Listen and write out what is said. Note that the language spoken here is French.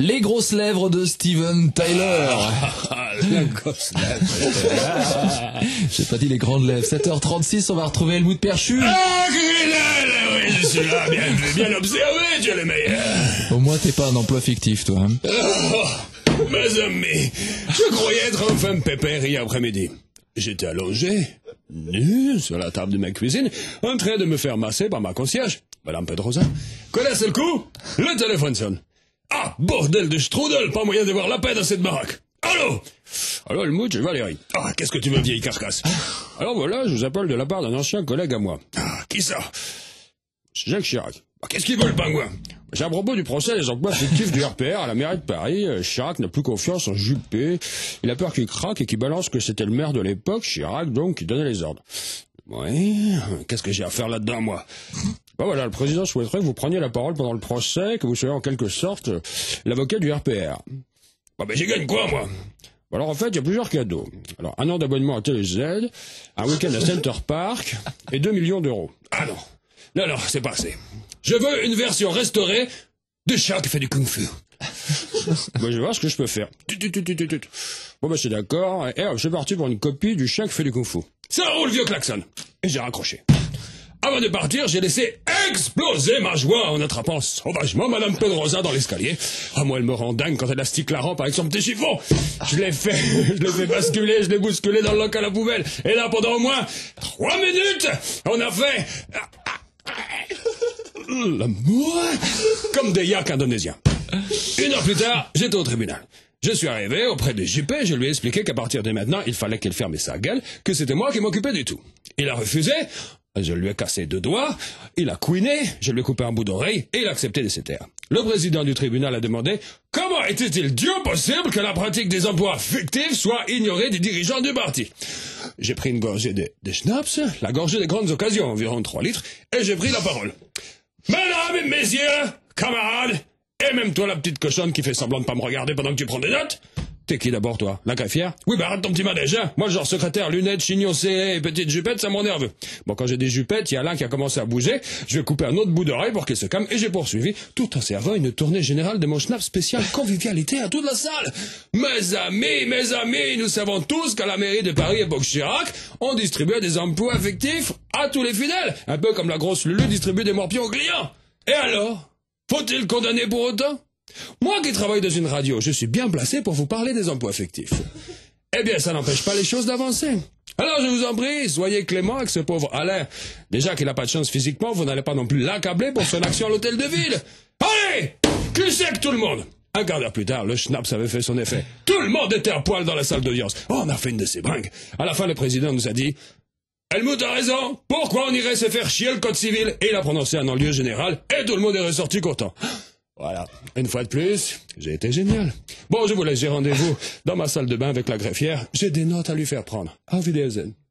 Les grosses lèvres de Steven Tyler. La grosse lèvre. J'ai pas dit les grandes lèvres. 7h36, on va retrouver Helmut Perchu. Ah, oui, je suis là, bien observé, tu es le meilleur. Au moins, t'es pas un emploi fictif, toi. Hein. Oh, mes amis, je croyais être enfin pépère hier après-midi. J'étais allongé, nu, sur la table de ma cuisine, en train de me faire masser par ma concierge, Madame Pedrosa. Connaissez le coup? Le téléphone sonne. Ah, bordel de strudel, pas moyen de voir la paix dans cette baraque. Allô? Allô, Helmut, c'est Valérie. Ah, qu'est-ce que tu veux, vieille carcasse? Alors voilà, je vous appelle de la part d'un ancien collègue à moi. Ah, qui ça? C'est Jacques Chirac. Ah, qu'est-ce qu'il veut, le pingouin? C'est à propos du procès des emplois fictifs du RPR à la mairie de Paris. Chirac n'a plus confiance en Juppé. Il a peur qu'il craque et qu'il balance que c'était le maire de l'époque, Chirac, donc, qui donnait les ordres. Oui, qu'est-ce que j'ai à faire là-dedans, moi? Ben voilà, le président souhaiterait que vous preniez la parole pendant le procès, que vous soyez en quelque sorte l'avocat du RPR. Bon, ben j'y gagne quoi, moi? Alors en fait, il y a plusieurs cadeaux. Alors, 1 an d'abonnement à TéléZ, un week-end à Center Park et 2 millions d'euros. Ah non, non, c'est pas assez. Je veux une version restaurée de chat qui fait du kung-fu. Bon, je vais voir ce que je peux faire. Bon, ben, c'est d'accord. Et hop, je suis parti pour une copie du chat qui fait du kung-fu. Ça roule, vieux klaxon. Et j'ai raccroché. Avant de partir, j'ai laissé exploser ma joie en attrapant sauvagement Madame Pedrosa dans l'escalier. Ah, moi, elle me rend dingue quand elle astique la rampe avec son petit chiffon. Je l'ai fait basculer, je l'ai bousculé dans le local à la poubelle. Et là, pendant au moins 3 minutes, on a fait l'amour comme des yaks indonésiens. 1 heure plus tard, j'étais au tribunal. Je suis arrivé auprès de JP, je lui ai expliqué qu'à partir de maintenant, il fallait qu'elle ferme sa gueule, que c'était moi qui m'occupais du tout. Il a refusé, je lui ai cassé 2 doigts, il a couiné, je lui ai coupé un bout d'oreille, et il a accepté de se taire. Le président du tribunal a demandé comment était-il Dieu possible que la pratique des emplois fictifs soit ignorée des dirigeants du parti. J'ai pris une gorgée de schnapps, la gorgée des grandes occasions, environ 3 litres, et j'ai pris la parole. Mesdames et messieurs, camarades, et même toi la petite cochonne qui fait semblant de pas me regarder pendant que tu prends des notes. T'es qui d'abord, toi? La greffière? Oui, bah arrête ton petit manège, hein. Moi, le genre secrétaire, lunettes, chignon serré et petite jupette, ça me rend nerveux. Bon, quand j'ai des jupettes, il y a l'un qui a commencé à bouger, je vais couper un autre bout d'oreille pour qu'il se calme, et j'ai poursuivi, tout en servant une tournée générale de mon schnapp spécial convivialité à toute la salle. Mes amis, nous savons tous qu'à la mairie de Paris, époque Chirac, on distribuait des emplois affectifs à tous les fidèles, un peu comme la grosse Lulu distribue des morpions aux clients. Et alors? Faut-il condamner pour autant? Moi qui travaille dans une radio, je suis bien placé pour vous parler des emplois fictifs. Eh bien, ça n'empêche pas les choses d'avancer. Alors, je vous en prie, soyez clément avec ce pauvre Alain. Déjà qu'il n'a pas de chance physiquement, vous n'allez pas non plus l'accabler pour son action à l'hôtel de ville. Allez! Cul sec tout le monde! Un quart d'heure plus tard, le schnaps avait fait son effet. Tout le monde était à poil dans la salle d'audience. Oh, on a fait une de ces bringues. À la fin, le président nous a dit... Helmut a raison, pourquoi on irait se faire chier le code civil? Et il a prononcé un non-lieu général, et tout le monde est ressorti content. Voilà, une fois de plus, j'ai été génial. Bon, je vous laisse, j'ai rendez-vous dans ma salle de bain avec la greffière. J'ai des notes à lui faire prendre. Auf Wiedersehen.